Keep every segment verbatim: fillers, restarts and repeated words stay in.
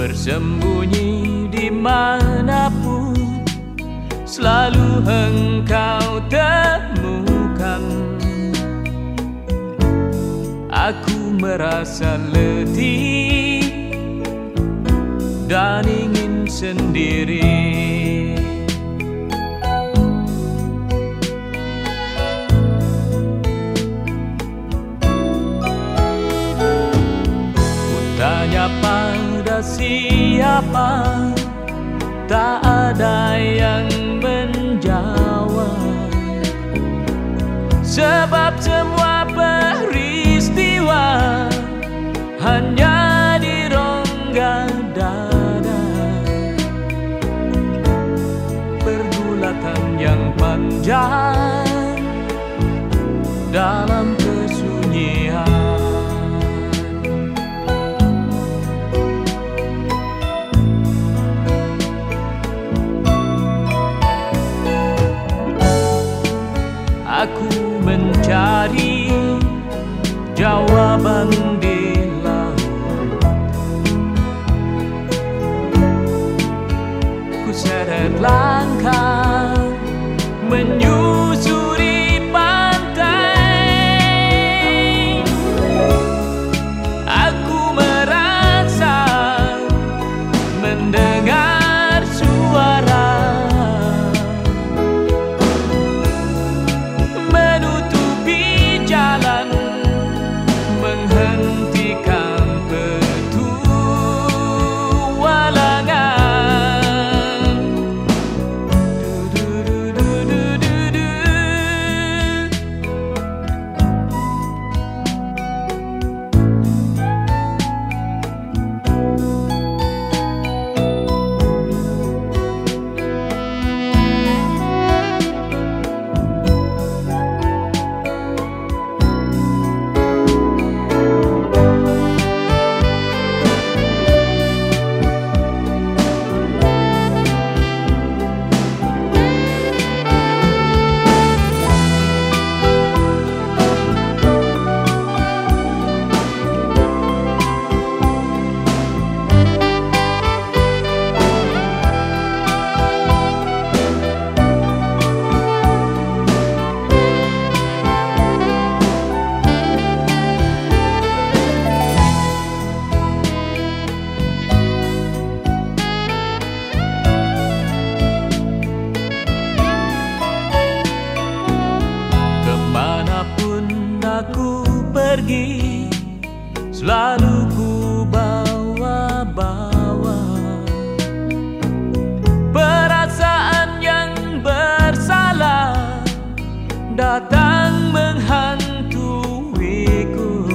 Bersembunyi dimanapun selalu engkau temukan. Aku merasa letih dan ingin sendiri. Tanya pada siapa, tak ada yang menjawab. Sebab semua peristiwa hanya di rongga dada. Pergulatan yang panjang dalam kesunyian. Aku mencari jawaban di laut. Ku seret langkah menyusuri pantai. Aku merasa mendengar suara aku pergi, selalu ku bawa-bawa perasaan yang bersalah datang menghantuiku.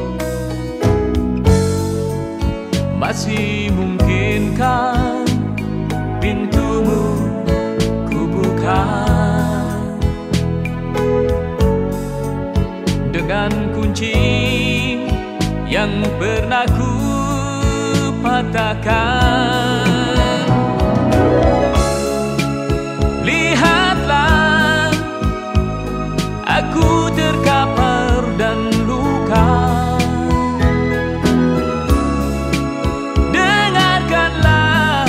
Masih mungkinkah pintumu ku buka dengan kunci yang pernah ku patahkan. Lihatlah, aku terkapar dan luka. Dengarkanlah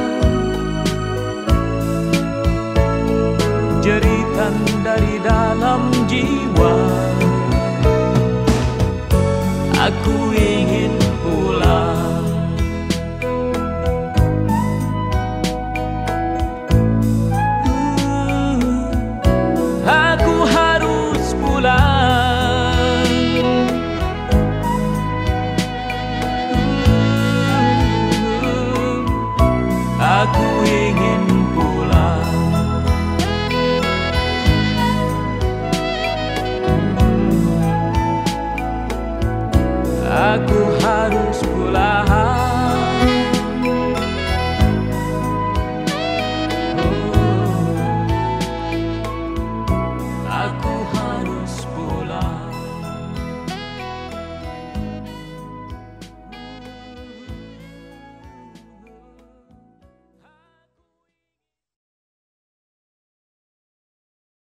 jeritan dari dalam jiwa. Aku ingin pulang. Aku harus pulang. Aku ingin